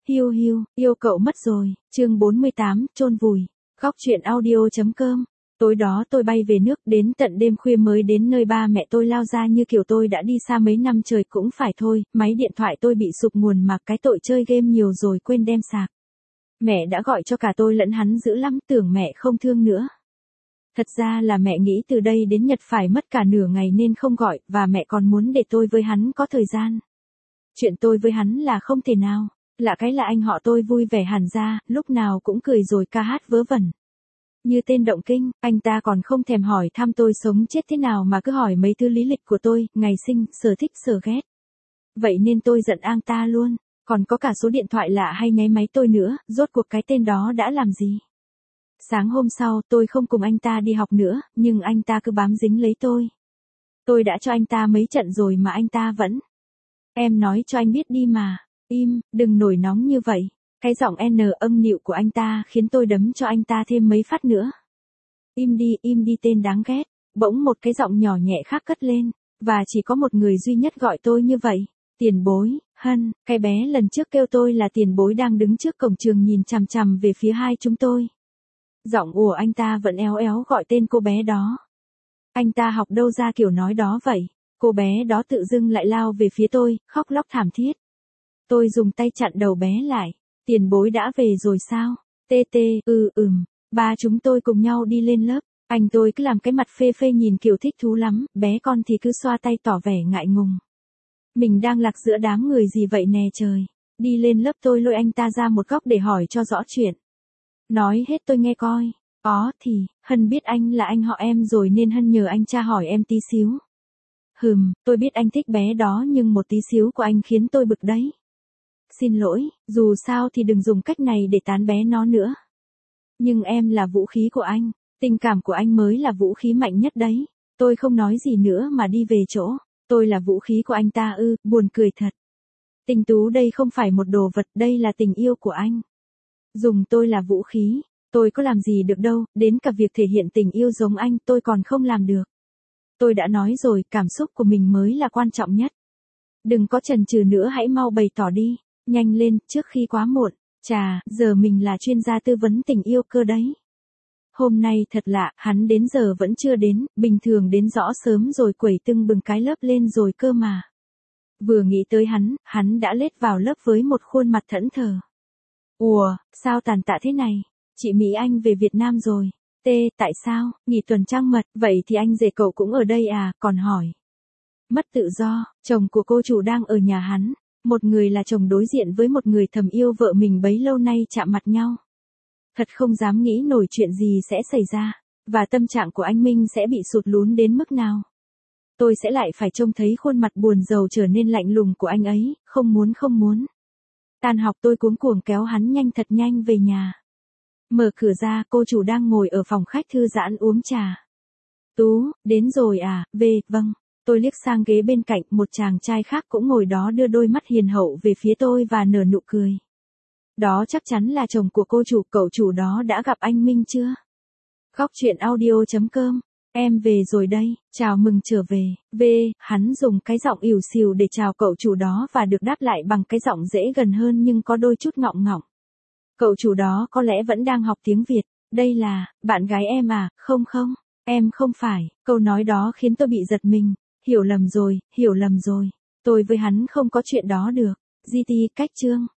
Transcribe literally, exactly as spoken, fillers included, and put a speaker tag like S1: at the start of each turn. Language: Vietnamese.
S1: Hiu hiu, yêu cậu mất rồi, chương bốn mươi tám, chôn vùi. Góc truyện audio.com. Tối đó tôi bay về nước, đến tận đêm khuya mới đến nơi ba mẹ tôi lao ra như kiểu tôi đã đi xa mấy năm trời cũng phải thôi, máy điện thoại tôi bị sụp nguồn mà cái tội chơi game nhiều rồi quên đem sạc. Mẹ đã gọi cho cả tôi lẫn hắn dữ lắm, tưởng mẹ không thương nữa. Thật ra là mẹ nghĩ từ đây đến Nhật phải mất cả nửa ngày nên không gọi, và mẹ còn muốn để tôi với hắn có thời gian. Chuyện tôi với hắn là không thể nào. Lạ cái là anh họ tôi vui vẻ hẳn ra, lúc nào cũng cười rồi ca hát vớ vẩn. Như tên động kinh, anh ta còn không thèm hỏi thăm tôi sống chết thế nào mà cứ hỏi mấy thứ lý lịch của tôi, ngày sinh, sở thích, sở ghét. Vậy nên tôi giận anh ta luôn, còn có cả số điện thoại lạ hay nháy máy tôi nữa, rốt cuộc cái tên đó đã làm gì. Sáng hôm sau, tôi không cùng anh ta đi học nữa, nhưng anh ta cứ bám dính lấy tôi. Tôi đã cho anh ta mấy trận rồi mà anh ta vẫn. Em nói cho anh biết đi mà. Im, đừng nổi nóng như vậy. Cái giọng N âm nịu của anh ta khiến tôi đấm cho anh ta thêm mấy phát nữa. Im đi, im đi tên đáng ghét. Bỗng một cái giọng nhỏ nhẹ khác cất lên. Và chỉ có một người duy nhất gọi tôi như vậy. Tiền bối, Hân, cái bé lần trước kêu tôi là tiền bối đang đứng trước cổng trường nhìn chằm chằm về phía hai chúng tôi. Giọng ủa anh ta vẫn éo éo gọi tên cô bé đó. Anh ta học đâu ra kiểu nói đó vậy. Cô bé đó tự dưng lại lao về phía tôi, khóc lóc thảm thiết. Tôi dùng tay chặn đầu bé lại. Tiền bối đã về rồi sao? Tê tê, ừ ừm. Ba chúng tôi cùng nhau đi lên lớp. Anh tôi cứ làm cái mặt phê phê nhìn kiểu thích thú lắm, bé con thì cứ xoa tay tỏ vẻ ngại ngùng. Mình đang lạc giữa đám người gì vậy nè trời. Đi lên lớp tôi lôi anh ta ra một góc để hỏi cho rõ chuyện. Nói hết tôi nghe coi. Có thì, Hân biết anh là anh họ em rồi nên Hân nhờ anh tra hỏi em tí xíu. Hừm, tôi biết anh thích bé đó nhưng một tí xíu của anh khiến tôi bực đấy. Xin lỗi, dù sao thì đừng dùng cách này để tán bé nó nữa. Nhưng em là vũ khí của anh, tình cảm của anh mới là vũ khí mạnh nhất đấy. Tôi không nói gì nữa mà đi về chỗ. Tôi là vũ khí của anh ta ư, buồn cười thật. Tình tú đây không phải một đồ vật, đây là tình yêu của anh. Dùng tôi là vũ khí, tôi có làm gì được đâu, đến cả việc thể hiện tình yêu giống anh tôi còn không làm được. Tôi đã nói rồi, cảm xúc của mình mới là quan trọng nhất. Đừng có chần chừ nữa, hãy mau bày tỏ đi. Nhanh lên, trước khi quá muộn. Chà, giờ mình là chuyên gia tư vấn tình yêu cơ đấy. Hôm nay thật lạ, hắn đến giờ vẫn chưa đến, bình thường đến rõ sớm rồi quẩy tưng bừng cái lớp lên rồi cơ mà. Vừa nghĩ tới hắn, hắn đã lết vào lớp với một khuôn mặt thẫn thờ. Ủa, sao tàn tạ thế này? Chị Mỹ Anh về Việt Nam rồi. T, tại sao? Nghỉ tuần trăng mật, vậy thì anh rể cậu cũng ở đây à, còn hỏi. Mất tự do, chồng của cô chủ đang ở nhà hắn. Một người là chồng đối diện với một người thầm yêu vợ mình bấy lâu nay chạm mặt nhau. Thật không dám nghĩ nổi chuyện gì sẽ xảy ra, và tâm trạng của anh Minh sẽ bị sụt lún đến mức nào. Tôi sẽ lại phải trông thấy khuôn mặt buồn rầu trở nên lạnh lùng của anh ấy, không muốn không muốn. Tan học tôi cuống cuồng kéo hắn nhanh thật nhanh về nhà. Mở cửa ra, cô chủ đang ngồi ở phòng khách thư giãn uống trà. Tú, đến rồi à, về, vâng. Tôi liếc sang ghế bên cạnh, một chàng trai khác cũng ngồi đó đưa đôi mắt hiền hậu về phía tôi và nở nụ cười. Đó chắc chắn là chồng của cô chủ, cậu chủ đó đã gặp anh Minh chưa? Góc truyện audio.com. Em về rồi đây, chào mừng trở về. Về, hắn dùng cái giọng ỉu xìu để chào cậu chủ đó và được đáp lại bằng cái giọng dễ gần hơn nhưng có đôi chút ngọng ngọng. Cậu chủ đó có lẽ vẫn đang học tiếng Việt. Đây là, bạn gái em à, không không, em không phải. Câu nói đó khiến tôi bị giật mình. Hiểu lầm rồi, hiểu lầm rồi. Tôi với hắn không có chuyện đó được. giê tê cách chương.